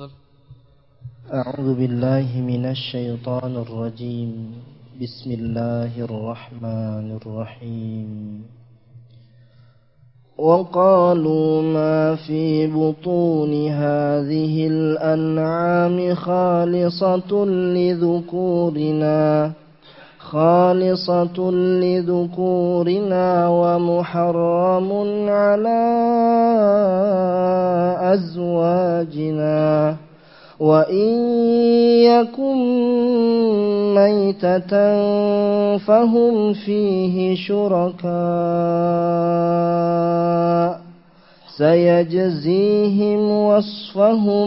تفضل. أعوذ بالله من الشيطان الرجيم. بسم الله الرحمن الرحيم. وقالوا ما في بطون هذه الأنعام خالصة لذكورنا ومحرم على أزواجنا وإن يكن ميتة فهم فيه شركاء سيجزيهم وصفهم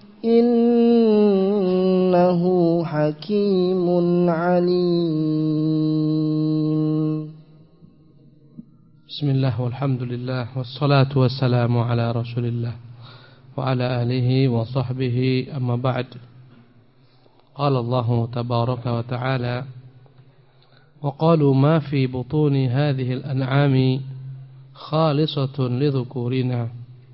إنه حكيم عليم. بسم الله والحمد لله والصلاة والسلام على رسول الله وعلى آله وصحبه أما بعد. قال الله تبارك وتعالى وقالوا ما في بطون هذه الأنعام خالصة لذكورنا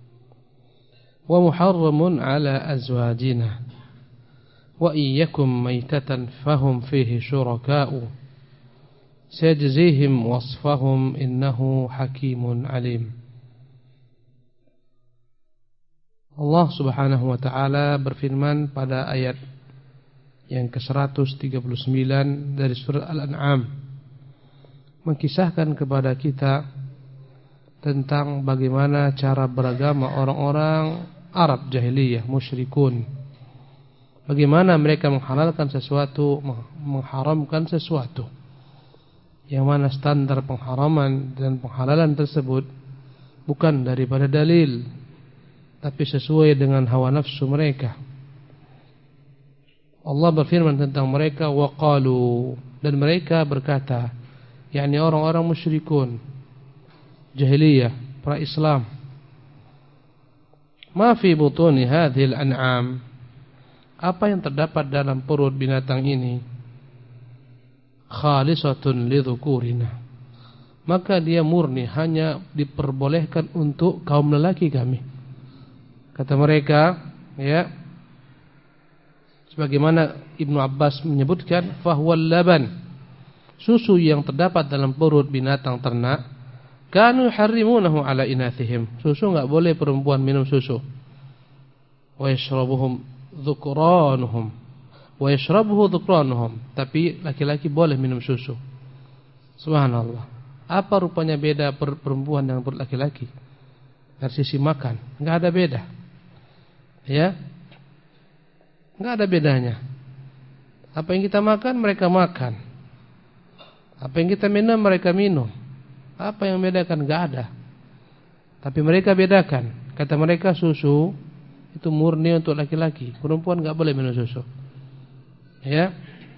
ومحرم على أزواجنا وإن يكن ميتة فهم فيه شركاء سيجزيهم وصفهم إنه حكيم عليم. Allah subhanahu wa ta'ala berfirman pada ayat yang ke-139 dari surat Al-An'am, mengkisahkan kepada kita tentang bagaimana cara beragama orang-orang Arab jahiliyah, musyrikun. Bagaimana mereka menghalalkan sesuatu, mengharamkan sesuatu, yang mana standar pengharaman dan penghalalan tersebut bukan daripada dalil, tapi sesuai dengan hawa nafsu mereka. Allah berfirman tentang mereka, waqalu, dan mereka berkata, yakni orang-orang musyrikun jahiliyah, pra Islam, ma fi butuni hadhil an'am, apa yang terdapat dalam perut binatang ini, khalisatun lidzukurina, maka dia murni, hanya diperbolehkan untuk kaum lelaki kami. Kata mereka, ya, sebagaimana Ibnu Abbas menyebutkan, fahuwal laban, susu yang terdapat dalam perut binatang ternak, kanu yuharrimunahu ala inathihim, susu enggak boleh perempuan minum susu. Wa yashrabuhum dhukranuhum, wa yashrabuhu dhukranuhum, tapi laki-laki boleh minum susu. Subhanallah. Apa rupanya beda perempuan dengan laki-laki? Dari sisi makan enggak ada beda. Ya, enggak ada bedanya. Apa yang kita makan mereka makan, apa yang kita minum mereka minum. Apa yang bedakan? Enggak ada. Tapi mereka bedakan. Kata mereka susu itu murni untuk laki-laki, perempuan enggak boleh minum susu. Ya,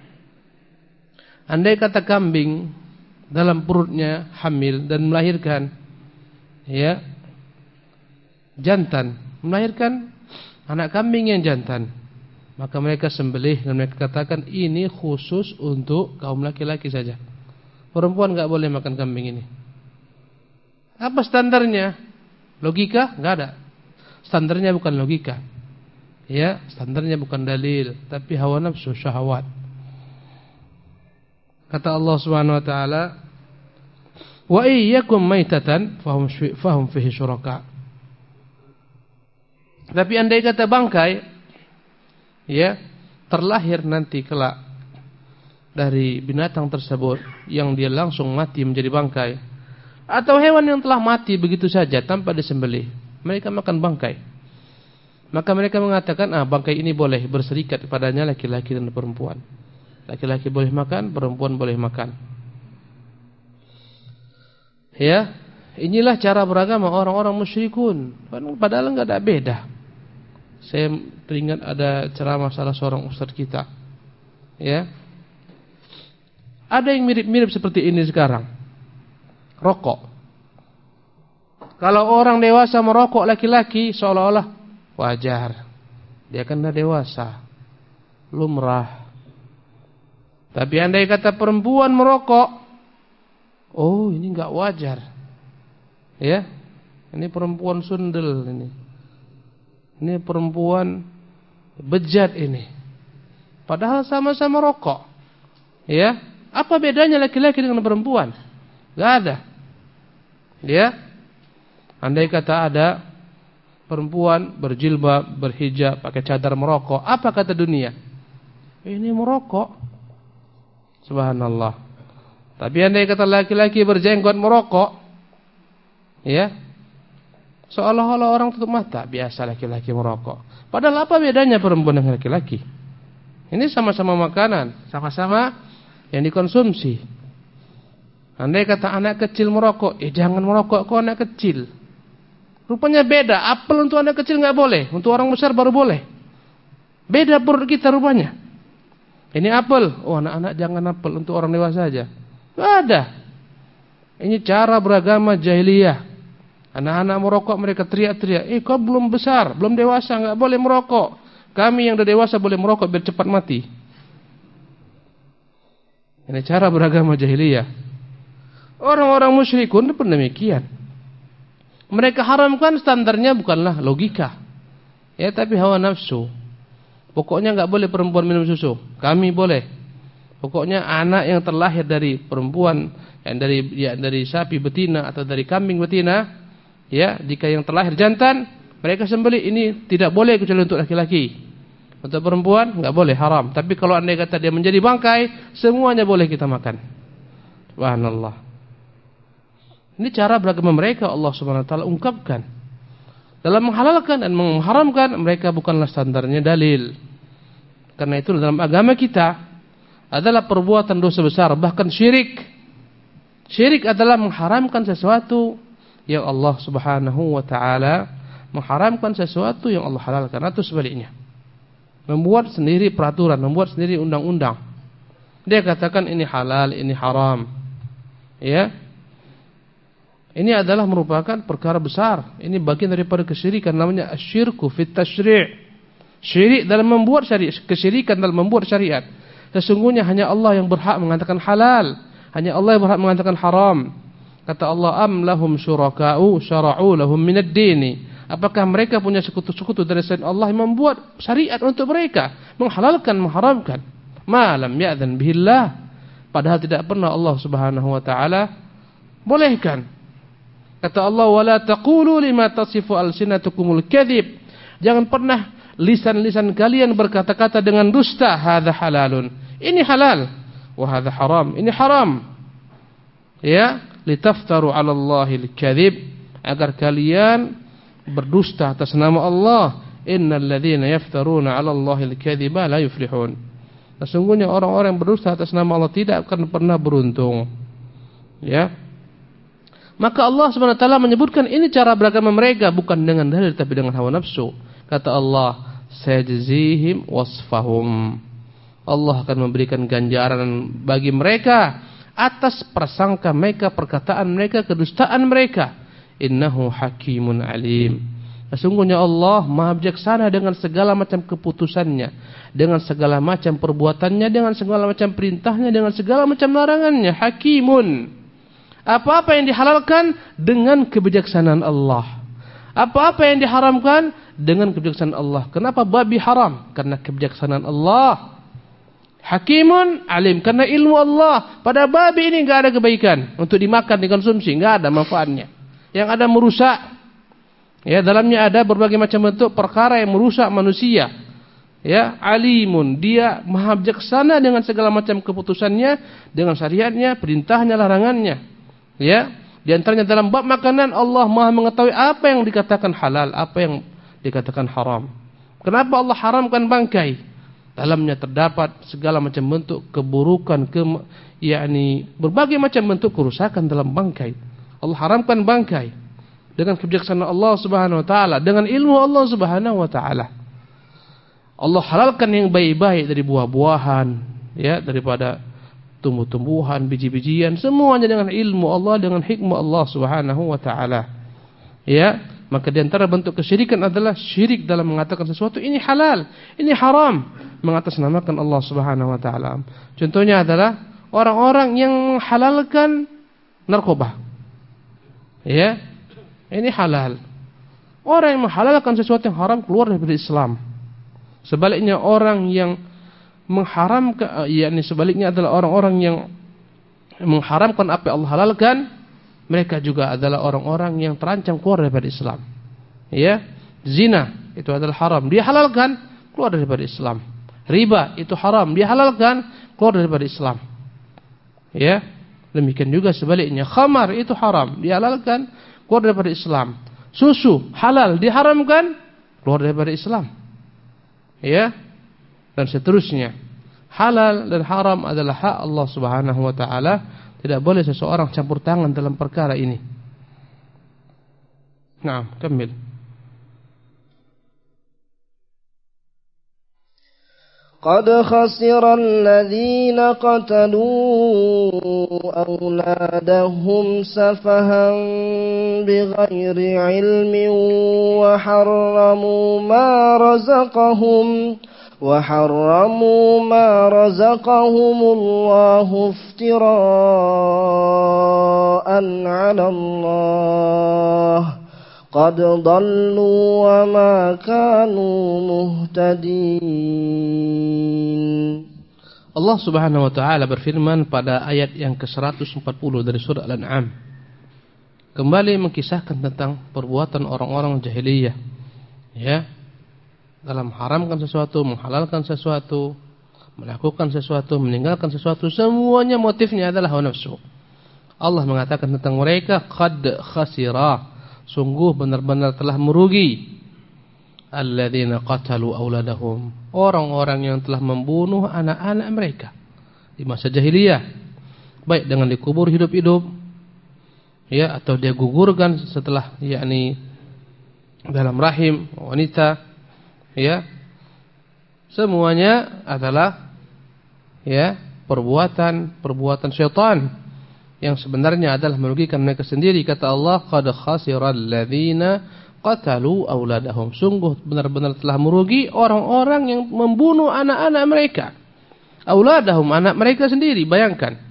andai kata kambing dalam perutnya hamil dan melahirkan, ya, jantan, melahirkan anak kambing yang jantan, maka mereka sembelih dan mereka katakan ini khusus untuk kaum laki-laki saja. Perempuan enggak boleh makan kambing ini. Apa standarnya? Logika? Enggak ada. Standarnya bukan logika. Ya, standarnya bukan dalil, tapi hawa nafsu, syahwat. Kata Allah Subhanahu wa taala, wa iyyakum maitatan fahum fihi syuraka. Tapi andai kata bangkai, ya, terlahir nanti kelak dari binatang tersebut yang dia langsung mati menjadi bangkai, atau hewan yang telah mati begitu saja tanpa disembelih, mereka makan bangkai, maka mereka mengatakan, bangkai ini boleh berserikat padanya laki-laki dan perempuan. Laki-laki boleh makan, perempuan boleh makan. Ya, inilah cara beragama orang-orang musyrikun. Padahal enggak ada beda. Saya teringat ada ceramah salah seorang ustaz kita, ya, ada yang mirip-mirip seperti ini sekarang. Rokok. Kalau orang dewasa merokok laki-laki seolah-olah wajar, dia kan dah dewasa, lumrah. Tapi andai kata perempuan merokok, oh ini enggak wajar, ya, ini perempuan sundel ini. Ini perempuan bejat ini. Padahal sama-sama rokok. Ya, apa bedanya laki-laki dengan perempuan? Gak ada. Ya, andai kata ada perempuan berjilbab, berhijab, pakai cadar merokok, apa kata dunia? Ini merokok. Subhanallah. Tapi andai kata laki-laki berjenggot merokok, ya, seolah-olah orang tutup mata, biasa laki-laki merokok. Padahal apa bedanya perempuan dengan laki-laki? Ini sama-sama makanan, sama-sama yang dikonsumsi. Andai kata anak kecil merokok, jangan merokok kok anak kecil. Rupanya beda, apel untuk anak kecil nggak boleh, untuk orang besar baru boleh. Beda perut kita rupanya. Ini apel, anak-anak jangan apel, untuk orang dewasa aja. Nggak ada. Ini cara beragama jahiliyah. Anak-anak merokok mereka teriak-teriak, kau belum besar, belum dewasa, nggak boleh merokok. Kami yang udah dewasa boleh merokok biar cepat mati. Ini cara beragama jahiliyah. Orang-orang musyrikun pun demikian. Mereka haramkan standarnya bukanlah logika, ya, tapi hawa nafsu. Pokoknya nggak boleh perempuan minum susu. Kami boleh. Pokoknya anak yang terlahir dari perempuan, yang dari sapi betina atau dari kambing betina, ya, jika yang terlahir jantan, mereka sembelih, ini tidak boleh kecuali untuk laki-laki. Untuk perempuan nggak boleh, haram. Tapi kalau andai kata dia menjadi bangkai, semuanya boleh kita makan. Subhanallah. Ini cara beragama mereka, Allah Subhanahu wa taala ungkapkan. Dalam menghalalkan dan mengharamkan, mereka bukanlah standarnya dalil. Karena itu dalam agama kita adalah perbuatan dosa besar, bahkan syirik. Syirik adalah mengharamkan sesuatu yang Allah Subhanahu wa taala mengharamkan, sesuatu yang Allah halalkan, atau sebaliknya. Membuat sendiri peraturan, membuat sendiri undang-undang. Dia katakan ini halal, ini haram. Ya. Ini adalah merupakan perkara besar. Ini bagian daripada kesyirikan, namanya asyirku fit tasyri'. Syirik dalam membuat syariat, kesyirikan dalam membuat syariat. Sesungguhnya hanya Allah yang berhak mengatakan halal, hanya Allah yang berhak mengatakan haram. Kata Allah, am lahum syuraka'u syara'u lahum minad dini. Apakah mereka punya sekutu-sekutu dari selain Allah yang membuat syariat untuk mereka, menghalalkan, mengharamkan? Ma lam ya'dzan bihillah. Padahal tidak pernah Allah Subhanahu wa taala bolehkan. Kata Allah, wala taqulu lima tasifu alsinatukumul kadhib. Jangan pernah lisan-lisan kalian berkata-kata dengan dusta, hadza halalun, ini halal, wa hadza haram, ini haram. Ya, litaftaru 'ala Allahil kadhib, agar kalian berdusta atas nama Allah. Innal ladzina yaftaruna 'ala Allahil kadhiba la yuflihun. Sesungguhnya orang-orang yang berdusta atas nama Allah tidak akan pernah beruntung. Ya. Maka Allah SWT menyebutkan ini cara beragama mereka, bukan dengan dalil tapi dengan hawa nafsu. Kata Allah, sayajzihim wasfahum. Allah akan memberikan ganjaran bagi mereka atas prasangka mereka, perkataan mereka, kedustaan mereka. Innahu hakimun alim. Sesungguhnya Allah Maha bijaksana dengan segala macam keputusannya, dengan segala macam perbuatannya, dengan segala macam perintahnya, dengan segala macam larangannya. Hakimun. Apa-apa yang dihalalkan dengan kebijaksanaan Allah. Apa-apa yang diharamkan dengan kebijaksanaan Allah. Kenapa babi haram? Karena kebijaksanaan Allah. Hakimun alim, karena ilmu Allah. Pada babi ini enggak ada kebaikan untuk dimakan, dikonsumsi, enggak ada manfaatnya. Yang ada merusak. Ya, dalamnya ada berbagai macam bentuk perkara yang merusak manusia. Ya, alimun, dia maha bijaksana dengan segala macam keputusannya, dengan syariatnya, perintahnya, larangannya. Ya, di antaranya dalam bab makanan, Allah Maha mengetahui apa yang dikatakan halal, apa yang dikatakan haram. Kenapa Allah haramkan bangkai? Dalamnya terdapat segala macam bentuk keburukan, yakni berbagai macam bentuk kerusakan dalam bangkai. Allah haramkan bangkai dengan kebijaksanaan Allah Subhanahu wa taala, dengan ilmu Allah Subhanahu wa taala. Allah halalkan yang baik-baik dari buah-buahan, ya, daripada tumbuh-tumbuhan, biji-bijian, semuanya dengan ilmu Allah, dengan hikmah Allah Subhanahu wa taala. Ya, maka di antara bentuk kesyirikan adalah syirik dalam mengatakan sesuatu ini halal, ini haram, mengatasnamakan Allah Subhanahu wa taala. Contohnya adalah orang-orang yang menghalalkan narkoba. Ya, ini halal. Orang yang menghalalkan sesuatu yang haram keluar dari Islam. Sebaliknya orang yang mengharamkan, yakni sebaliknya adalah orang-orang yang mengharamkan apa yang Allah halalkan, mereka juga adalah orang-orang yang terancam keluar daripada Islam. Ya, zina itu adalah haram, dia halalkan, keluar daripada Islam. Riba itu haram, dia halalkan, keluar daripada Islam. Ya, demikian juga sebaliknya, khamar itu haram, dia halalkan, keluar daripada Islam. Susu halal, diharamkan, keluar daripada Islam. Ya, dan seterusnya. Halal dan haram adalah hak Allah Subhanahu wa taala. Tidak boleh seseorang campur tangan dalam perkara ini. Naam, kamil. قد خسر الذين قتلوا أولادهم سفها بغير علم وحرموا ما رزقهم الله افتراء على الله قد ضلوا وما كانوا مهتدين. Allah Subhanahu wa taala berfirman pada ayat yang ke-140 dari surah Al-An'am, kembali mengkisahkan tentang perbuatan orang-orang jahiliyah, ya, dalam haramkan sesuatu, menghalalkan sesuatu, melakukan sesuatu, meninggalkan sesuatu, semuanya motifnya adalah hawa nafsu. Allah mengatakan tentang mereka, qad khasira, sungguh benar-benar telah merugi, alladzina qatalu auladahum, orang-orang yang telah membunuh anak-anak mereka di masa jahiliyah, baik dengan dikubur hidup-hidup, ya, atau dia gugurkan setelah, yakni dalam rahim wanita, ya, semuanya adalah, ya, perbuatan syaitan yang sebenarnya adalah merugikan mereka sendiri. Kata Allah, qad khasiral ladzina qatalu auladahum, sungguh benar-benar telah merugi orang-orang yang membunuh anak-anak mereka. Auladahum, anak mereka sendiri. Bayangkan,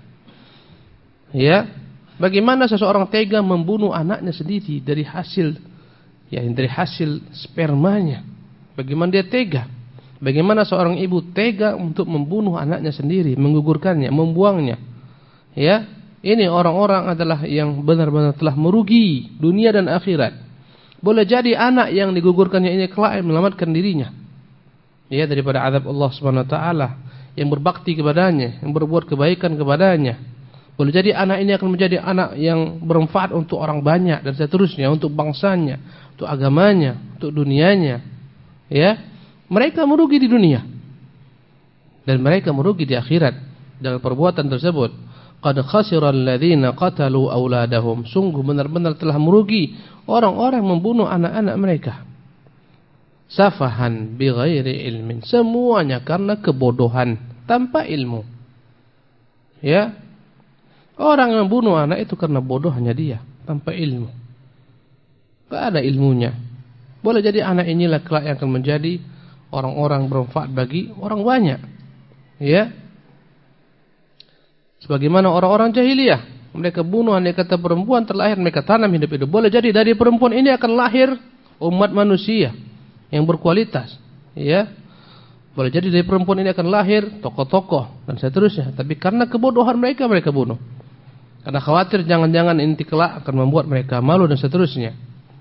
ya, bagaimana seseorang tega membunuh anaknya sendiri dari hasil, ya, dari hasil spermanya. Bagaimana dia tega? Bagaimana seorang ibu tega untuk membunuh anaknya sendiri, menggugurkannya, membuangnya? Ya, ini orang-orang adalah yang benar-benar telah merugi dunia dan akhirat. Boleh jadi anak yang digugurkannya ini kelak menyelamatkan dirinya, ya, daripada azab Allah Subhanahu wa taala, yang berbakti kepadanya, yang berbuat kebaikan kepadanya. Boleh jadi anak ini akan menjadi anak yang bermanfaat untuk orang banyak dan seterusnya, untuk bangsanya, untuk agamanya, untuk dunianya. Ya, mereka merugi di dunia dan mereka merugi di akhirat dengan perbuatan tersebut. Qad khasiral ladzina qatalu auladahum, sungguh benar-benar telah merugi orang-orang membunuh anak-anak mereka. Safahan bighairi ilmin, semuanya karena kebodohan, tanpa ilmu. Ya, orang yang membunuh anak itu karena bodohnya dia, tanpa ilmu. Tidak ada ilmunya. Boleh jadi anak inilah kelak yang akan menjadi orang-orang bermanfaat bagi orang banyak. Ya, sebagaimana orang-orang jahiliyah, mereka bunuh andai kata perempuan terlahir, mereka tanam hidup-hidup. Boleh jadi dari perempuan ini akan lahir umat manusia yang berkualitas, ya. Boleh jadi dari perempuan ini akan lahir tokoh-tokoh dan seterusnya. Tapi karena kebodohan mereka, mereka bunuh. Karena khawatir jangan-jangan inti kelak akan membuat mereka malu dan seterusnya.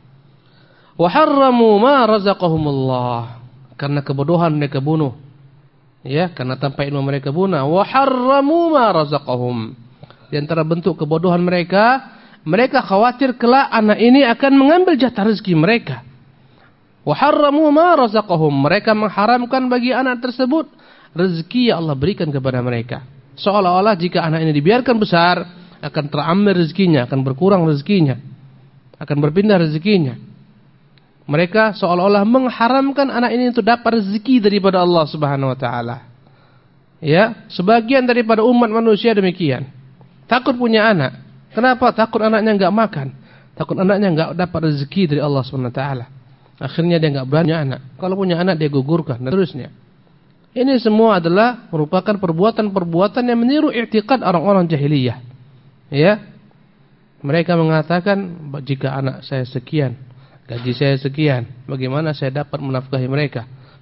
Wa harramu ma razaqahumullah, karena kebodohan mereka bunuh. Ya, karena tanpa ilmu mereka bunuh. Wa harramu ma razaqahum, di antara bentuk kebodohan mereka, mereka khawatir kelak anak ini akan mengambil jatah rezeki mereka. Wa harramu ma razaqahum, mereka mengharamkan bagi anak tersebut rezeki yang Allah berikan kepada mereka. Seolah-olah jika anak ini dibiarkan besar, akan terambil rezekinya, akan berkurang rezekinya, akan berpindah rezekinya. Mereka seolah-olah mengharamkan anak ini untuk dapat rezeki daripada Allah Subhanahu wa taala. Ya, sebagian daripada umat manusia demikian. Takut punya anak. Kenapa? Takut anaknya enggak makan. Takut anaknya enggak dapat rezeki dari Allah Subhanahu wa taala. Akhirnya dia enggak berani punya anak. Kalau punya anak dia gugurkan dan terusnya. Ini semua adalah merupakan perbuatan-perbuatan yang meniru i'tiqad orang-orang jahiliyah. Ya. Mereka mengatakan, jika anak saya sekian, gaji saya sekian, bagaimana saya dapat menafkahi mereka?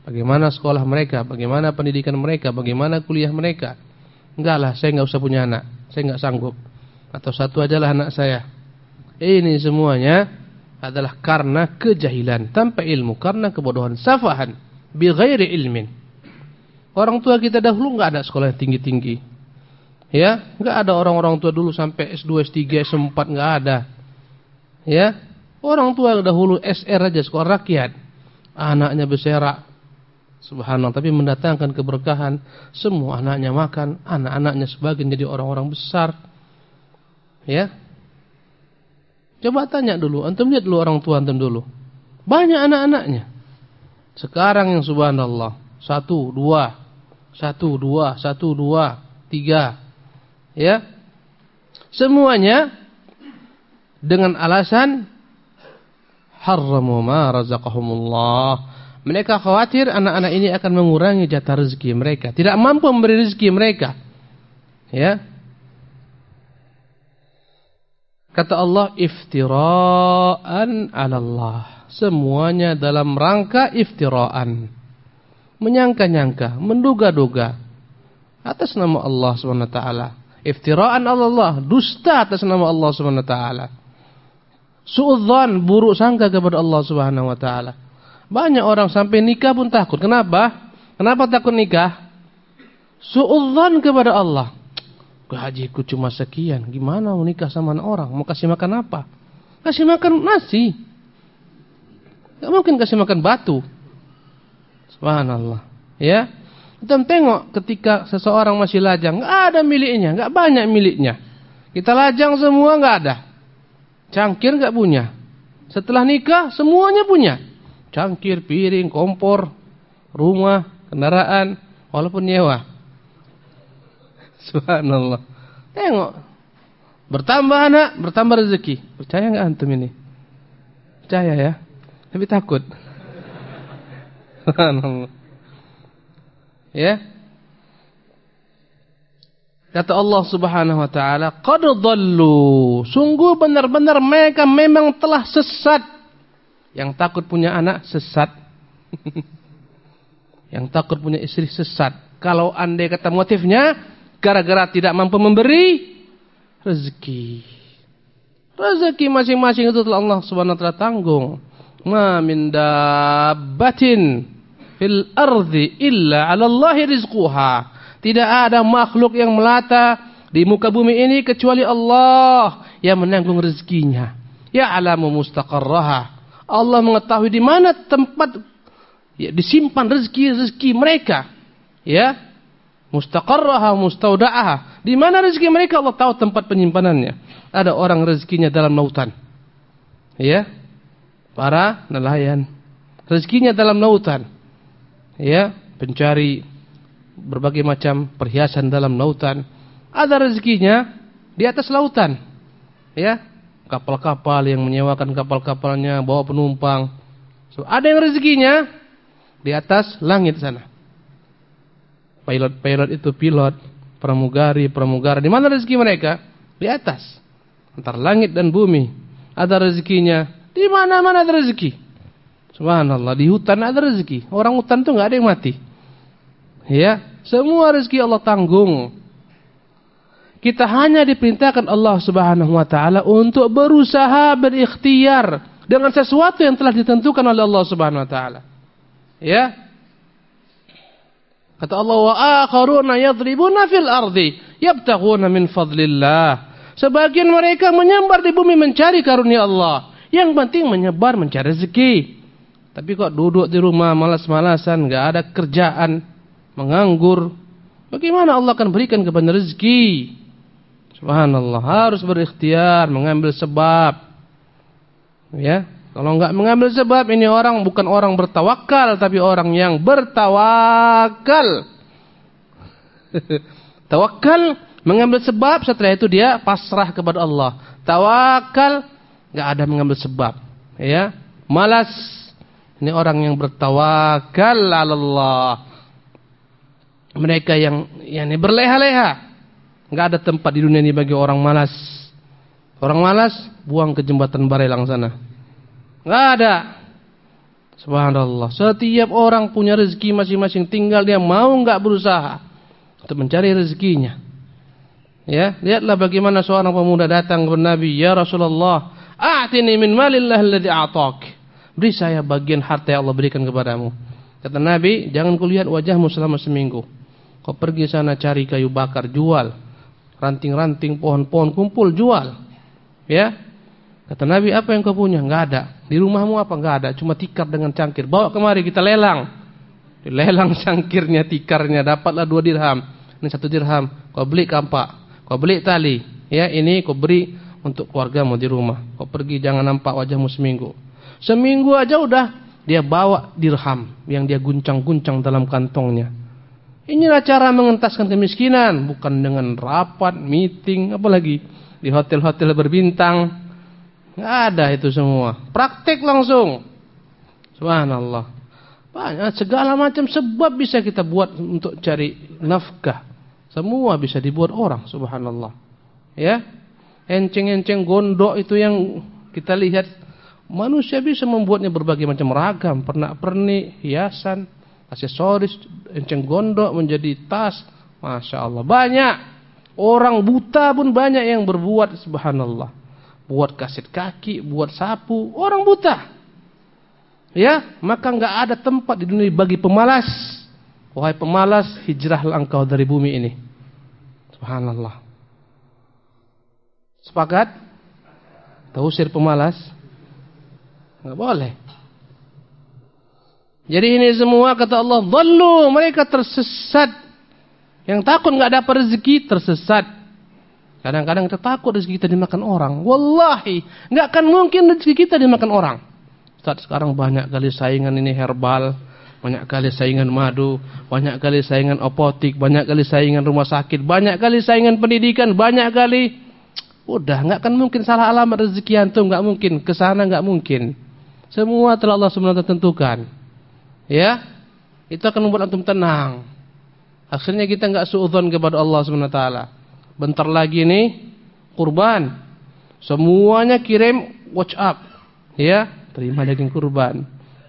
Bagaimana sekolah mereka, bagaimana pendidikan mereka, bagaimana kuliah mereka. Enggak lah, saya enggak usah punya anak, saya enggak sanggup. Atau satu ajalah anak saya. Ini semuanya adalah karena kejahilan, tanpa ilmu, karena kebodohan, safahan, bighairi ilmin. Orang tua kita dahulu enggak ada sekolah yang tinggi-tinggi. Ya, enggak ada orang-orang tua dulu sampai S2, S3, S4 enggak ada. Ya, orang tua dahulu SR aja, sekolah rakyat. Anaknya berserak. Subhanallah, tapi mendatangkan keberkahan. Semua anaknya makan, anak-anaknya sebagian jadi orang-orang besar. Ya. Coba tanya dulu, antum lihat dulu orang tua antum dulu. Banyak anak-anaknya. Sekarang yang subhanallah, 1, 2, 1, 2, 1, 2, 3. Ya. Semuanya dengan alasan harramu ma razaqahumullah. Mereka khawatir anak-anak ini akan mengurangi jatah rezeki mereka, tidak mampu memberi rezeki mereka. Ya. Kata Allah, iftira'an 'ala Allah. Semuanya dalam rangka iftira'an. Menyangka-nyangka, menduga-duga atas nama Allah Subhanahu wa taala. Iftira'an 'ala Allah, dusta atas nama Allah Subhanahu wa taala. Su'udzan, buruk sangka kepada Allah Subhanahu wa taala. Banyak orang sampai nikah pun takut. Kenapa? Kenapa takut nikah? Su'udzan kepada Allah. Gajiku cuma sekian, gimana mau nikah sama orang? Mau kasih makan apa? Kasih makan nasi. Gak mungkin kasih makan batu. Subhanallah. Ya. Kita tengok ketika seseorang masih lajang, gak ada miliknya, gak banyak miliknya. Kita lajang semua gak ada. Cangkir gak punya. Setelah nikah semuanya punya. Cangkir, piring, kompor, rumah, kendaraan, walaupun nyewa. Subhanallah. Tengok. Bertambah anak, bertambah rezeki. Percaya enggak antum ini? Percaya ya? Tapi takut. Subhanallah. Ya. Kata Allah Subhanahu wa taala, qad dhallu. Sungguh benar-benar mereka memang telah sesat. Yang takut punya anak sesat. Yang takut punya istri sesat. Kalau andai kata motifnya gara-gara tidak mampu memberi rezeki. Rezeki masing-masing itu telah Allah Subhanahu wa taala tanggung. Ma min dabbatin fil ardi illa 'ala Allahi rizquha. Tidak ada makhluk yang melata di muka bumi ini kecuali Allah yang menanggung rezekinya. Ya'lamu mustaqarraha. Allah mengetahui di mana tempat ya, disimpan rezeki mereka. Ya. Mustaqarraha, mustauda'aha. Di mana rezeki mereka Allah tahu tempat penyimpanannya. Ada orang rezekinya dalam lautan. Ya. Para nelayan. Rezekinya dalam lautan. Ya, pencari berbagai macam perhiasan dalam lautan. Ada rezekinya di atas lautan. Ya. Kapal-kapal yang menyewakan kapal-kapalnya bawa penumpang. So, ada yang rezekinya di atas langit sana. Pilot-pilot itu pilot, pramugari. Di mana rezeki mereka? Di atas. Antara langit dan bumi. Ada rezekinya. Di mana-mana ada rezeki. Subhanallah, di hutan ada rezeki. Orang hutan tuh enggak ada yang mati. Ya, semua rezeki Allah tanggung. Kita hanya diperintahkan Allah Subhanahu wa taala untuk berusaha berikhtiar dengan sesuatu yang telah ditentukan oleh Allah Subhanahu wa taala. Ya. Kata Allah, wa akharuna yadribuna fil ardi yabtaghuna min fadlillah. Sebagian mereka menyebar di bumi mencari karunia Allah. Yang penting menyebar mencari rezeki. Tapi kok duduk di rumah malas-malasan, enggak ada kerjaan, menganggur. Bagaimana Allah akan berikan kepada rezeki? Subhanallah, harus berikhtiar, mengambil sebab. Ya, kalau enggak mengambil sebab, ini orang bukan orang bertawakal, tapi orang yang bertawakal. Tawakal, mengambil sebab, setelah itu dia pasrah kepada Allah. Tawakal, enggak ada mengambil sebab. Ya, malas. Ini orang yang bertawakal 'ala Allah. Mereka yang berleha-leha. Enggak ada tempat di dunia ini bagi orang malas. Orang malas buang ke jembatan Barelang sana. Enggak ada. Subhanallah. Setiap orang punya rezeki masing-masing, tinggal dia mau enggak berusaha untuk mencari rezekinya. Ya, lihatlah bagaimana seorang pemuda datang kepada Nabi, "Ya Rasulullah, a'tini min malillah alladhi a'tak." Beri saya bagian harta yang Allah berikan kepadamu. Kata Nabi, "Jangan kulihat wajahmu selama seminggu. Kau pergi sana cari kayu bakar, jual. Ranting-ranting pohon-pohon kumpul, jual." Ya. Kata Nabi, "Apa yang kau punya?" "Enggak ada." "Di rumahmu apa?" "Enggak ada, cuma tikar dengan cangkir." "Bawa kemari, kita lelang." Dilelang cangkirnya, tikarnya, dapatlah 2 dirham. Ini 1 dirham, kau beli kampak, kau beli tali. Ya, ini kau beri untuk keluargamu di rumah. Kau pergi, jangan nampak wajahmu seminggu. Seminggu aja udah dia bawa dirham yang dia guncang-guncang dalam kantongnya. Inilah cara mengentaskan kemiskinan, bukan dengan rapat, meeting, apalagi di hotel-hotel berbintang. Nggak ada itu semua. Praktek langsung. Subhanallah. Banyak segala macam sebab bisa kita buat untuk cari nafkah. Semua bisa dibuat orang. Subhanallah. Ya, enceng-enceng gondok itu yang kita lihat, manusia bisa membuatnya berbagai macam ragam, pernak-pernik, hiasan, aksesoris, enceng gondok menjadi tas. Masya Allah. Banyak. Orang buta pun banyak yang berbuat. Subhanallah. Buat kaset kaki, buat sapu, orang buta. Ya, maka enggak ada tempat di dunia bagi pemalas. Wahai pemalas, hijrahlah engkau dari bumi ini. Subhanallah. Sepakat? Kita usir pemalas? Enggak boleh. Jadi ini semua kata Allah, dhallu, mereka tersesat. Yang takut enggak dapat rezeki tersesat. Kadang-kadang kita takut rezeki kita dimakan orang. Wallahi, enggak akan mungkin rezeki kita dimakan orang. Ustaz, sekarang banyak kali saingan ini herbal, banyak kali saingan madu, banyak kali saingan apotik, banyak kali saingan rumah sakit, banyak kali saingan pendidikan, banyak kali. Udah, enggak akan mungkin salah alamat rezeki antum, enggak mungkin. Kesana enggak mungkin. Semua telah Allah SWT tentukan. Ya, itu akan membuat antum tenang. Akhirnya kita enggak suudzon kepada Allah SWT. Bentar lagi nih kurban. Semuanya kirim WhatsApp. Ya, terima daging kurban.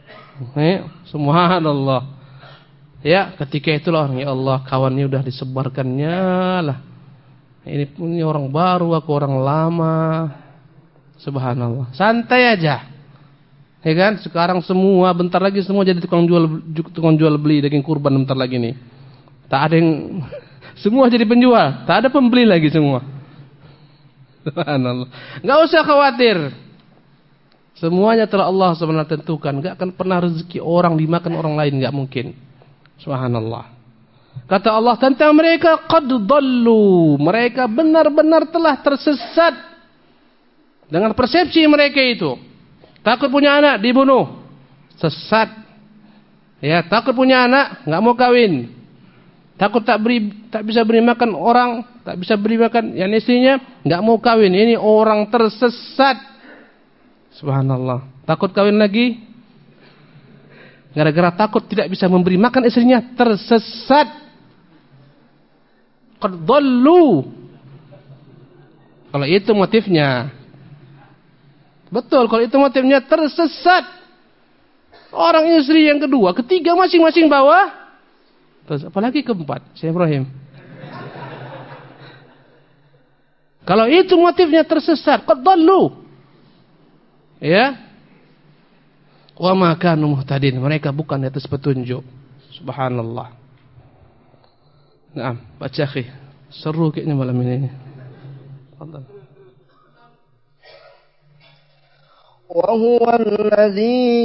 Subhanallah. Ya, ketika itulah orang, ya Allah, kawannya udah disebarkannya lah. Ini orang baru, aku orang lama. Subhanallah. Santai aja. Ya kan? Sekarang semua bentar lagi semua jadi tukang jual beli daging kurban bentar lagi nih. Tak ada yang semua jadi penjual, tak ada pembeli lagi semua. Subhanallah. Enggak usah khawatir. Semuanya telah Allah SWT tentukan. Enggak akan pernah rezeki orang dimakan orang lain, enggak mungkin. Subhanallah. Kata Allah tentang mereka, qad dhallu, mereka benar-benar telah tersesat dengan persepsi mereka itu. Takut punya anak dibunuh, sesat. Ya, takut punya anak enggak mau kawin. Takut tak bisa beri makan orang, tak bisa beri makan yang istrinya, enggak mau kawin. Ini orang tersesat. Subhanallah. Takut kawin lagi, gara-gara takut tidak bisa memberi makan istrinya, tersesat. Qad dhallu. Kalau itu motifnya. Betul, kalau itu motifnya tersesat. Orang istri yang kedua, ketiga masing-masing bawa. Terus apalagi keempat, Syekh Ibrahim. Kalau itu motifnya tersesat, qad dhallu. Ya. Wa ma kanu muhtadin, mereka bukan di atas petunjuk. Subhanallah. Naam, baca akhi. Seru kayaknya malam ini. Fadhal. وهو الذي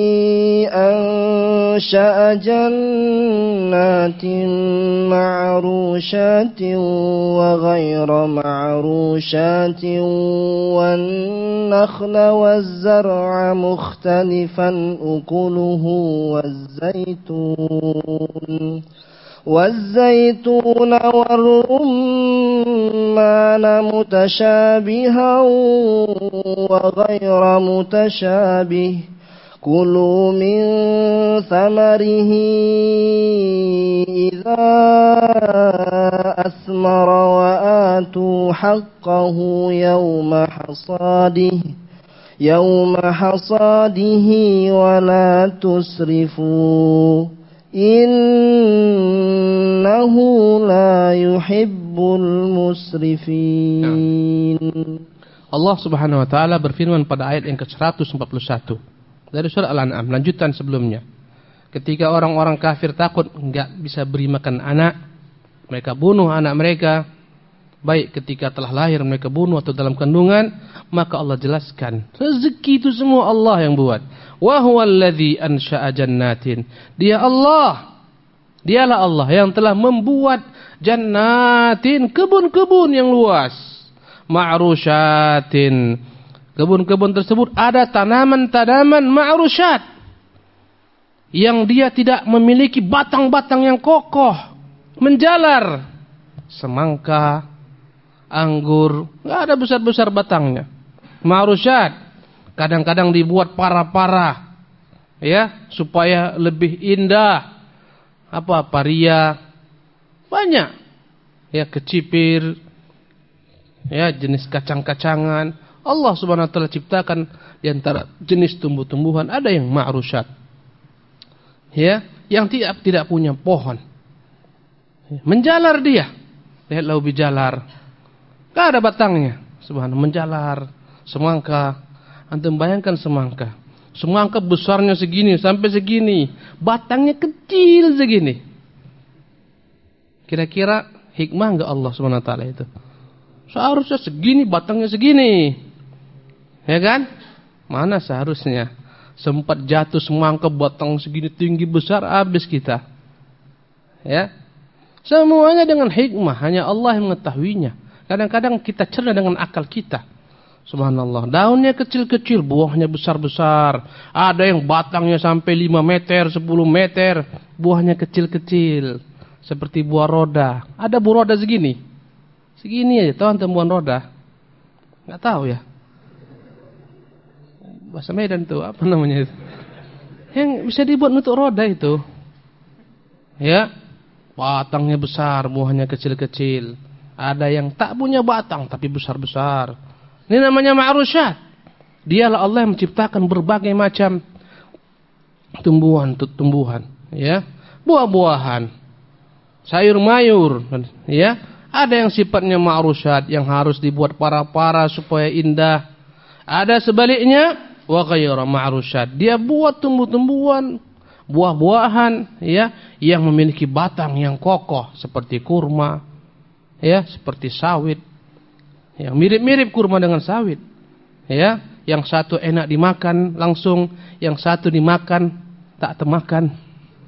أنشأ جنات معروشات وغير معروشات والنخل والزرع مختلفا أكله والزيتون والرمان متشابها وغير متشابه كلوا من ثمره إذا أثمر وآتوا حقه يوم حصاده يوم حصاده ولا تسرفوا إنه لا يحب المسرفين. Allah Subhanahu wa taala berfirman pada ayat yang ke-141 dari surah Al-An'am, lanjutan sebelumnya. Ketika orang-orang kafir takut enggak bisa beri makan anak, mereka bunuh anak mereka, baik ketika telah lahir mereka bunuh atau dalam kandungan, maka Allah jelaskan, rezeki itu semua Allah yang buat. Wa huwallazi ansha'a jannatin. Dialah Allah yang telah membuat jannatin, kebun-kebun yang luas. Ma'rusyatin. Kebun-kebun tersebut ada tanaman-tanaman ma'rusyat yang dia tidak memiliki batang-batang yang kokoh, menjalar. Semangka, anggur, enggak ada besar-besar batangnya. Ma'rusyat. Kadang-kadang dibuat para-para, ya, supaya lebih indah. Paria, banyak, ya, kecipir, ya, jenis kacang-kacangan. Allah Subhanahu wa taala ciptakan di antara jenis tumbuh-tumbuhan ada yang ma'rusyat, ya, yang tidak punya pohon, menjalar dia. Lihat lau bijalar, enggak ada batangnya, subhanallah, menjalar. Semangka, antum bayangkan semangka besarnya segini sampai segini, batangnya kecil segini. Kira-kira hikmah enggak Allah Subhanahu wa taala itu? Seharusnya segini, batangnya segini, ya kan? Mana seharusnya? Sempat jatuh semangka batang segini tinggi besar, habis kita. Ya. Semuanya dengan hikmah, hanya Allah yang mengetahuinya. Kadang-kadang kita cerna dengan akal kita. Subhanallah, daunnya kecil-kecil, buahnya besar-besar. Ada yang batangnya sampai 5 meter, 10 meter, buahnya kecil-kecil, seperti buah roda. Ada buah roda segini. Segini aja, tahu antum buah roda? Enggak tahu ya? Bahasa Medan tuh, apa namanya itu? Yang bisa dibuat untuk roda itu. Ya, batangnya besar, buahnya kecil-kecil. Ada yang tak punya batang tapi besar-besar. Ini namanya ma'rusyat. Dialah Allah yang menciptakan berbagai macam tumbuhan, ya, buah-buahan, sayur-mayur, ya. Ada yang sifatnya ma'rusyat yang harus dibuat para-para supaya indah. Ada sebaliknya, wa ghayra ma'rusyat. Dia buat tumbuh-tumbuhan, buah-buahan, ya, yang memiliki batang yang kokoh seperti kurma, ya, seperti sawit. Yang mirip-mirip kurma dengan sawit, ya, yang satu enak dimakan langsung, yang satu dimakan tak termakan.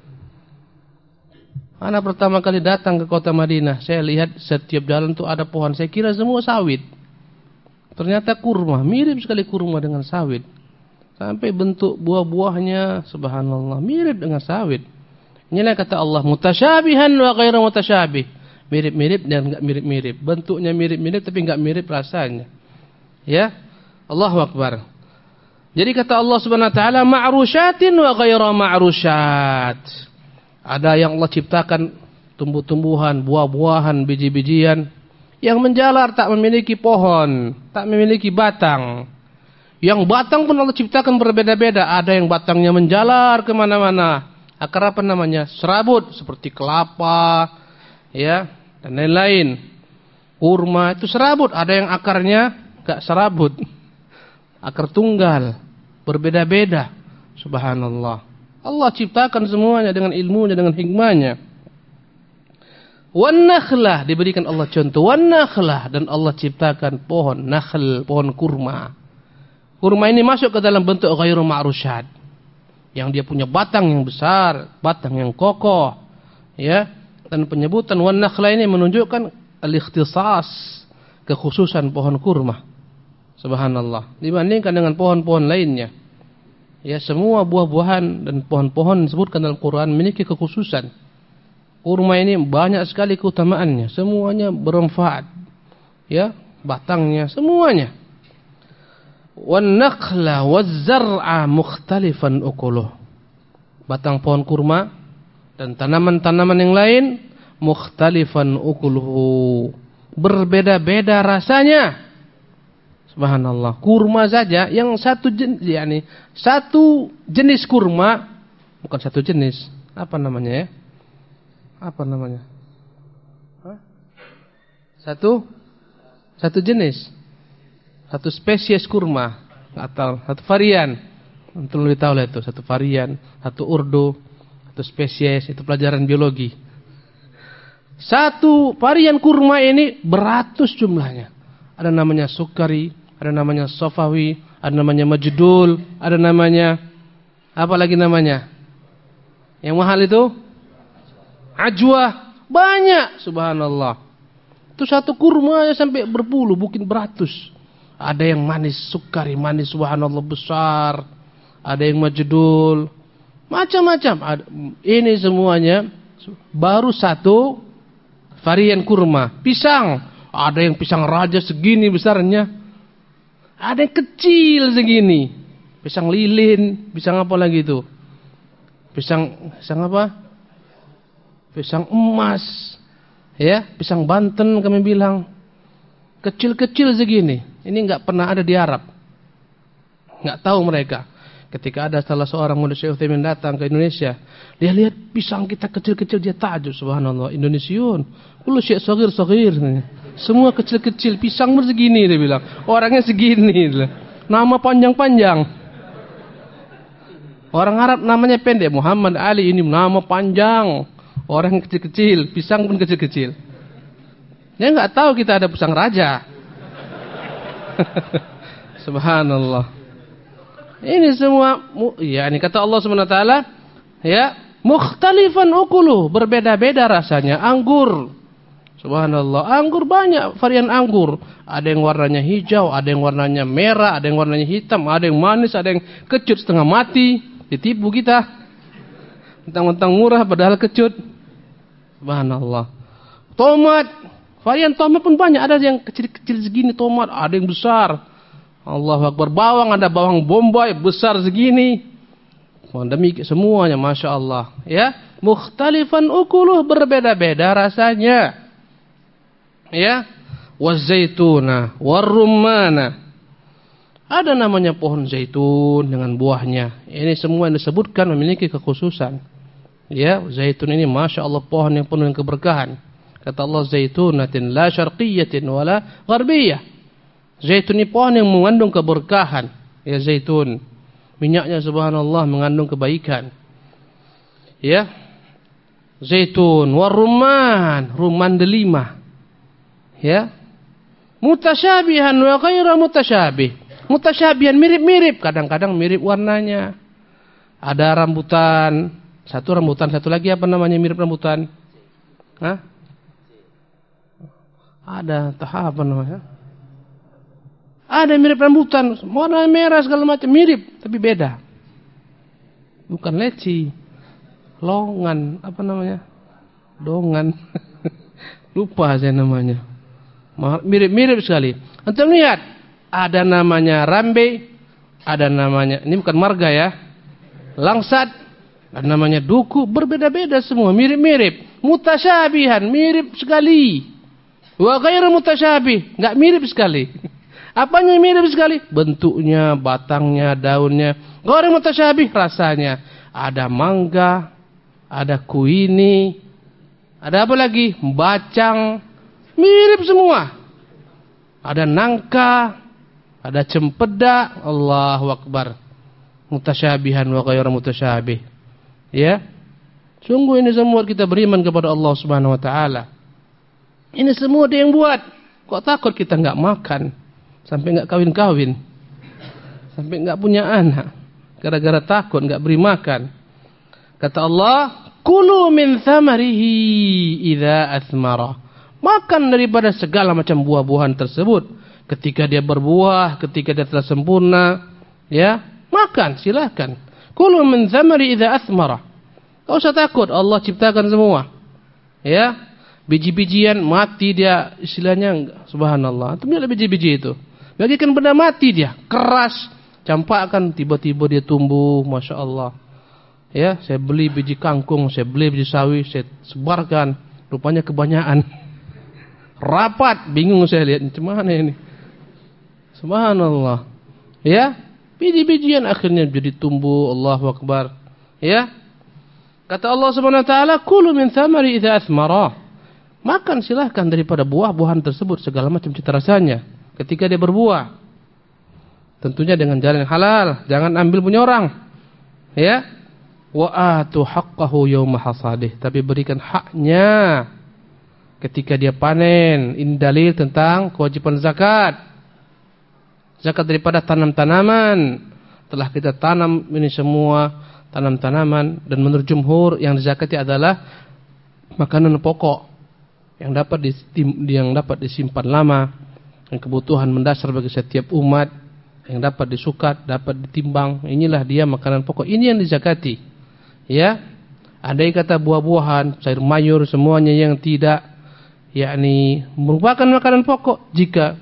Anak pertama kali datang ke kota Madinah, saya lihat setiap jalan tuh ada pohon, saya kira semua sawit. Ternyata kurma, mirip sekali kurma dengan sawit. Sampai bentuk buah-buahnya, subhanallah, mirip dengan sawit. Inilah kata Allah, mutasyabihan wa ghairu mutasyabih. Mirip-mirip dan enggak mirip-mirip. Bentuknya mirip-mirip tapi enggak mirip rasanya. Ya. Allahu Akbar. Jadi kata Allah Subhanahu wa taala, ma'rusyatin wa ghairu ma'rusyat. Ada yang Allah ciptakan tumbuh-tumbuhan, buah-buahan, biji-bijian yang menjalar, tak memiliki pohon, tak memiliki batang. Yang batang pun Allah ciptakan berbeda-beda. Ada yang batangnya menjalar kemana-mana. Akar apa namanya? Serabut, seperti kelapa, ya, dan lain-lain. Kurma itu serabut. Ada yang akarnya gak serabut, akar tunggal, berbeda-beda. Subhanallah. Allah ciptakan semuanya dengan ilmunya, dengan hikmahnya. Wan nakhlah, diberikan Allah contoh. Wan nakhlah, dan Allah ciptakan pohon nakhl, pohon kurma. Kurma ini masuk ke dalam bentuk ghairu ma'rusyat, yang dia punya batang yang besar, batang yang kokoh, ya. Dan penyebutan wan nakhla ini menunjukkan al-ikhtisas, kekhususan pohon kurma. Subhanallah. Dibandingkan dengan pohon-pohon lainnya, ya, semua buah-buahan dan pohon-pohon disebutkan dalam Quran memiliki kekhususan. Kurma ini banyak sekali keutamaannya, semuanya bermanfaat, ya, batangnya semuanya. Wan nakhla waz zar'a mukhtalifan ukuluh. Batang pohon kurma dan tanaman-tanaman yang lain mukhtalifan ukuluhu, berbeda-beda rasanya. Subhanallah. Kurma saja yang satu jenis kurma, bukan satu jenis. Apa namanya ya? Apa namanya? Hah? Satu jenis. Satu spesies kurma atau satu varian. Antum lebih tahu lah itu, satu varian, satu urdu, satu spesies, itu pelajaran biologi. Satu varian kurma ini beratus jumlahnya. Ada namanya sukari, ada namanya sofawi, ada namanya majdul, ada namanya apa lagi namanya? Yang mahal itu ajwa, banyak, subhanallah. Itu satu kurma ya sampai berpuluh, mungkin beratus. Ada yang manis, sukari manis, subhanallah besar. Ada yang majdul, macam-macam. Ini semuanya baru satu varian kurma. Pisang. Ada yang pisang raja segini besarnya. Ada yang kecil segini. Pisang lilin. Pisang apa lagi itu? Pisang apa? Pisang emas. Ya, pisang Banten kami bilang. Kecil-kecil segini. Ini enggak pernah ada di Arab. Enggak tahu mereka. Ketika ada salah seorang murid Syekh Utsaimin datang ke Indonesia, dia lihat pisang kita kecil-kecil, dia takjub, subhanallah, Indonesiun. Kullu syai' saghir. Semua kecil-kecil, pisang segini dia bilang. Orangnya segini. Nama panjang-panjang. Orang Arab namanya pendek, Muhammad Ali, ini nama panjang. Orang kecil-kecil, pisang pun kecil-kecil. Dia enggak tahu kita ada pisang raja. Subhanallah. Ini semua ya, ini kata Allah Subhanahu wa taala, ya, mukhtalifan ukuluh, berbeda-beda rasanya. Anggur. Subhanallah, anggur banyak varian anggur. Ada yang warnanya hijau, ada yang warnanya merah, ada yang warnanya hitam, ada yang manis, ada yang kecut setengah mati. Ditipu kita. Mentang-mentang murah padahal kecut. Subhanallah. Tomat, varian tomat pun banyak. Ada yang kecil-kecil segini tomat, ada yang besar. Allahu Akbar. Bawang, ada bawang bombay besar segini. Demikian semuanya, masya Allah. Ya, mukhtalifan ukuluh, berbeda-beda rasanya. Ya, wazaituna, warumana. Ada namanya pohon zaitun dengan buahnya. Ini semua yang disebutkan memiliki kekhususan. Ya, zaitun ini masya Allah pohon yang penuh dengan keberkahan. Kata Allah, zaitunatin la syarqiyatin wala gharbiyah. Zaitun ini pohon yang mengandung keberkahan. Ya, zaitun. Minyaknya subhanallah mengandung kebaikan. Ya. Zaitun. Warumman. Rumman delima. Ya. Mutasyabihan wa ghaira mutasyabih. Mutasyabihan, mirip-mirip. Kadang-kadang mirip warnanya. Ada rambutan. Satu rambutan. Satu lagi apa namanya mirip rambutan? Hah? Ada. Entah apa namanya. Ada yang mirip rambutan, warna merah segala macam, mirip tapi beda. Bukan leci, longan, apa namanya? Dongan. Lupa saya namanya. Mirip-mirip sekali. Antum lihat, ada namanya rambe, ada namanya, ini bukan marga ya. Langsat, ada namanya duku, berbeda-beda semua, mirip-mirip. Mutasyabihan, mirip sekali. Wa ghairu mutasyabih, enggak mirip sekali. Apanya mirip sekali? Bentuknya, batangnya, daunnya. Ghairu mutasyabih, rasanya. Ada mangga, ada kuini, ada apa lagi? Bacang, mirip semua. Ada nangka, ada cempedak. Allahu Akbar. Mutasyabihan wa ghairu mutasyabih. Ya. Sungguh ini semua kita beriman kepada Allah Subhanahu wa taala. Ini semua dia yang buat. Kok takut kita enggak makan? Sampai enggak kawin-kawin. Sampai enggak punya anak. Gara-gara takut enggak beri makan. Kata Allah, "Kulu min thamarihi idza athmara." Makan daripada segala macam buah-buahan tersebut. Ketika dia berbuah, ketika dia telah sempurna, ya, makan, silakan. Kulu min thamari idza athmara. Enggak usah takut, Allah ciptakan semua. Ya. Biji-bijian mati dia, istilahnya subhanallah. Itu lihat biji-biji itu. Bagikan benda mati dia, keras, campakkan tiba-tiba dia tumbuh, masya Allah. Ya, saya beli biji kangkung, saya beli biji sawi, saya sebarkan, rupanya kebanyakan. Rapat, bingung saya lihat, macam mana ini? Subhanallah. Ya, biji-bijian akhirnya jadi tumbuh. Allahu Akbar. Ya. Kata Allah Subhanahu wa taala, "Kulu min thamari idza athmara." Makan silahkan daripada buah-buahan tersebut segala macam cita rasanya ketika dia berbuah. Tentunya dengan jalan yang halal, jangan ambil punya orang. Ya. Wa atu haqqahu yauma hasadih, tapi berikan haknya ketika dia panen. Ini dalil tentang kewajiban zakat. Zakat daripada tanam-tanaman. Telah kita tanam ini semua tanam-tanaman, dan menurut jumhur yang dizakati adalah makanan pokok yang dapat disimpan lama, yang kebutuhan mendasar bagi setiap umat, yang dapat disukat, dapat ditimbang. Inilah dia makanan pokok. Ini yang dizakati. Ya. Andai kata buah-buahan, sayur mayur semuanya yang tidak merupakan makanan pokok, jika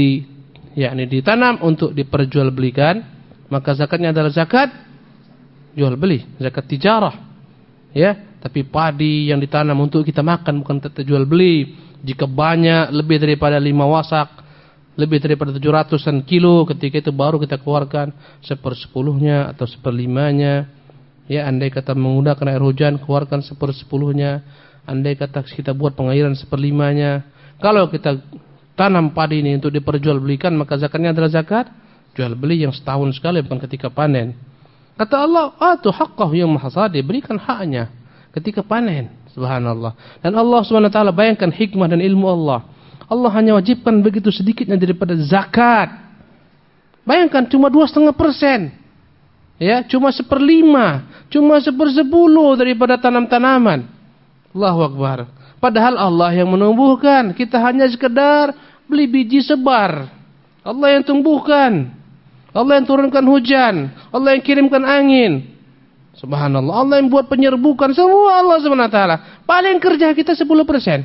ditanam untuk diperjualbelikan, maka zakatnya adalah zakat jual beli, zakat tijarah. Ya, tapi padi yang ditanam untuk kita makan, bukan kita jual beli. Jika banyak lebih daripada 5 wasak, lebih daripada 700-an kilo, ketika itu baru kita keluarkan 1/10-nya atau 1/5-nya. Ya, andai kata menggunakan air hujan, keluarkan 1/10-nya. Andai kata kita buat pengairan 1/5-nya. Kalau kita tanam padi ini untuk diperjualbelikan, maka zakatnya adalah zakat jual beli yang setahun sekali, bukan ketika panen. Kata Allah, atu haqqahu yauma hasadi, berikan haknya ketika panen. Subhanallah. Dan Allah SWT bayangkan hikmah dan ilmu Allah. Allah hanya wajibkan begitu sedikitnya daripada zakat. Bayangkan cuma 2,5%. Ya, cuma 1/5, cuma 1/10 daripada tanam-tanaman. Allahu Akbar. Padahal Allah yang menumbuhkan, kita hanya sekedar beli biji sebar. Allah yang tumbuhkan. Allah yang turunkan hujan, Allah yang kirimkan angin. Subhanallah, Allah yang buat penyerbukan, semua Allah SWT. Paling kerja kita 10%.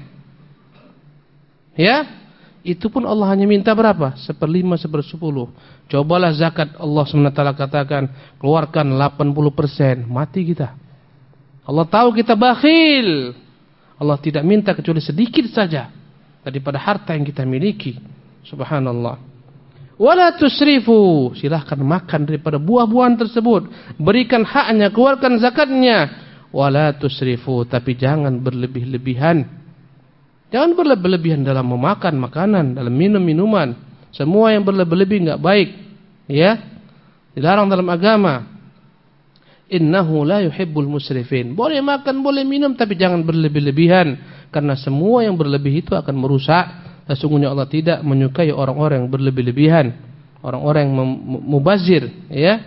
Ya, itu pun Allah hanya minta berapa? 1/5, 1/10. Cobalah zakat, Allah SWT katakan, keluarkan 80%, mati kita. Allah tahu kita bakhil. Allah tidak minta kecuali sedikit saja daripada harta yang kita miliki. Subhanallah. Wala tusrifu, silahkan makan daripada buah-buahan tersebut, berikan haknya, keluarkan zakatnya. Wala tusrifu, tapi jangan berlebih-lebihan. Jangan berlebih-lebihan dalam memakan makanan, dalam minum minuman. Semua yang berlebih-lebih enggak baik. Ya, dilarang dalam agama. Innahu la yuhibbul musrifin. Boleh makan, boleh minum, tapi jangan berlebih-lebihan, karena semua yang berlebih itu akan merusak. Sesungguhnya Allah tidak menyukai orang-orang yang berlebih-lebihan, orang-orang yang mubazir. Ya.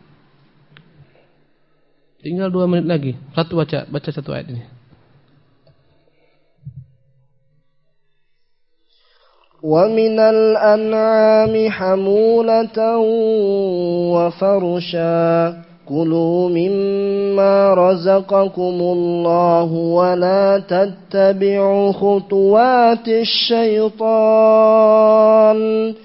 Tinggal 2 menit lagi. Baca satu ayat ini. Wa minal an'ami hamulatan wa farusha. Kulu mimma razaqakumullahu wa la tattabi'u khutuwatis syaitan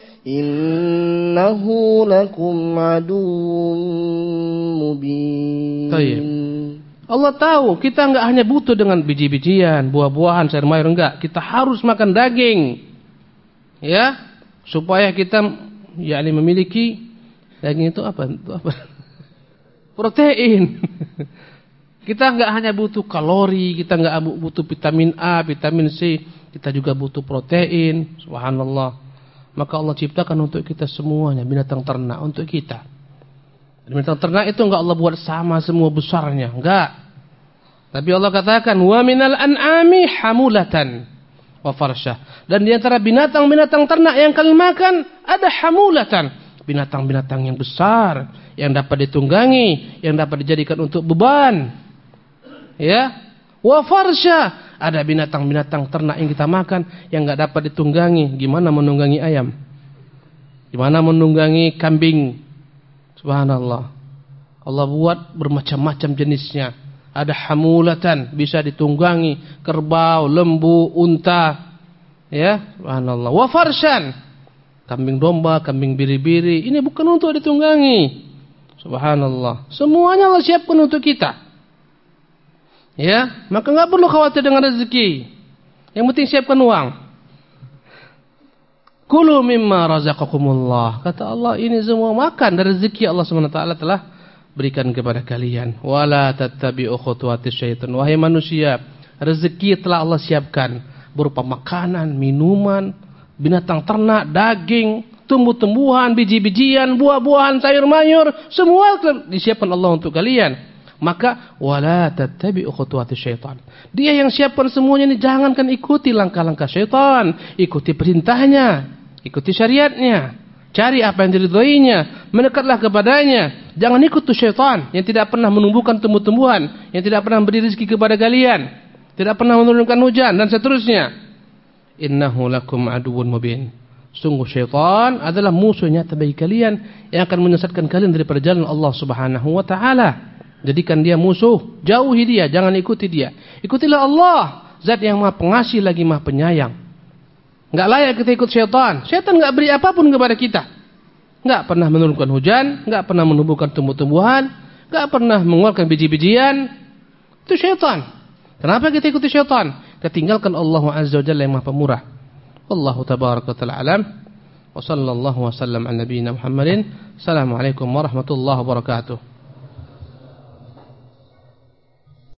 innahu lakum aduwwun mubin. Baik. Allah tahu kita enggak hanya butuh dengan biji-bijian, buah-buahan, sayur mayur, enggak. Kita harus makan daging. Ya, supaya kita memiliki daging itu apa? Protein. Kita enggak hanya butuh kalori, kita enggak butuh vitamin A, vitamin C, kita juga butuh protein. Subhanallah. Maka Allah ciptakan untuk kita semuanya binatang ternak untuk kita. Binatang ternak itu enggak Allah buat sama semua besarnya, enggak. Tapi Allah katakan wa minal an'ami hamulatan wa farsyah. Dan di antara binatang-binatang ternak yang kalian makan ada hamulatan, binatang-binatang yang besar, yang dapat ditunggangi, yang dapat dijadikan untuk beban. Ya. Wa farsha, ada binatang-binatang ternak yang kita makan yang enggak dapat ditunggangi. Gimana menunggangi ayam? Gimana menunggangi kambing? Subhanallah. Allah buat bermacam-macam jenisnya. Ada hamulatan, bisa ditunggangi, kerbau, lembu, unta. Ya, subhanallah. Wa farshan, kambing domba, kambing biri-biri, ini bukan untuk ditunggangi. Subhanallah. Semuanya Allah siapkan untuk kita. Ya, maka enggak perlu khawatir dengan rezeki. Yang penting siapkan uang. Kulu mimma razaqakumullah. Kata Allah, ini semua makan dari rezeki Allah SWT telah berikan kepada kalian. Wala tattabi'u khutuwatis syaitan. Wahai manusia, rezeki telah Allah siapkan berupa makanan, minuman, binatang ternak, daging, tumbuh-tumbuhan, biji-bijian, buah-buahan, sayur-mayur, semua disiapkan Allah untuk kalian. Maka wala tattabi'u khutuwatis syaitan. Dia yang siapkan semuanya ini, jangankan ikuti langkah-langkah syaitan, ikuti perintahnya, ikuti syariatnya, cari apa yang diridhoinya, mendekatlah kepadanya. Jangan ikut tuh syaitan yang tidak pernah menumbuhkan tumbuh-tumbuhan, yang tidak pernah beri rezeki kepada kalian, tidak pernah menurunkan hujan dan seterusnya. Innahu lakum aduwwun mubin. Sungguh syaitan adalah musuh nyata bagi kalian yang akan menyesatkan kalian dari perjalanan Allah Subhanahu wa taala. Jadikan dia musuh, jauhi dia, jangan ikuti dia. Ikutilah Allah, zat yang maha pengasih lagi maha penyayang. Enggak layak kita ikut syaitan. Syaitan enggak beri apapun kepada kita. Enggak pernah menurunkan hujan, enggak pernah menumbuhkan tumbuh-tumbuhan, enggak pernah mengeluarkan biji-bijian. Itu syaitan. Kenapa kita ikuti syaitan? Kita tinggalkan Allah Azza wa Jalla yang maha pemurah. Wallahu tabaraka wa ta'ala alam. Wa sallallahu wa sallam ala nabiyyina Muhammadin. Assalamualaikum warahmatullahi wabarakatuh.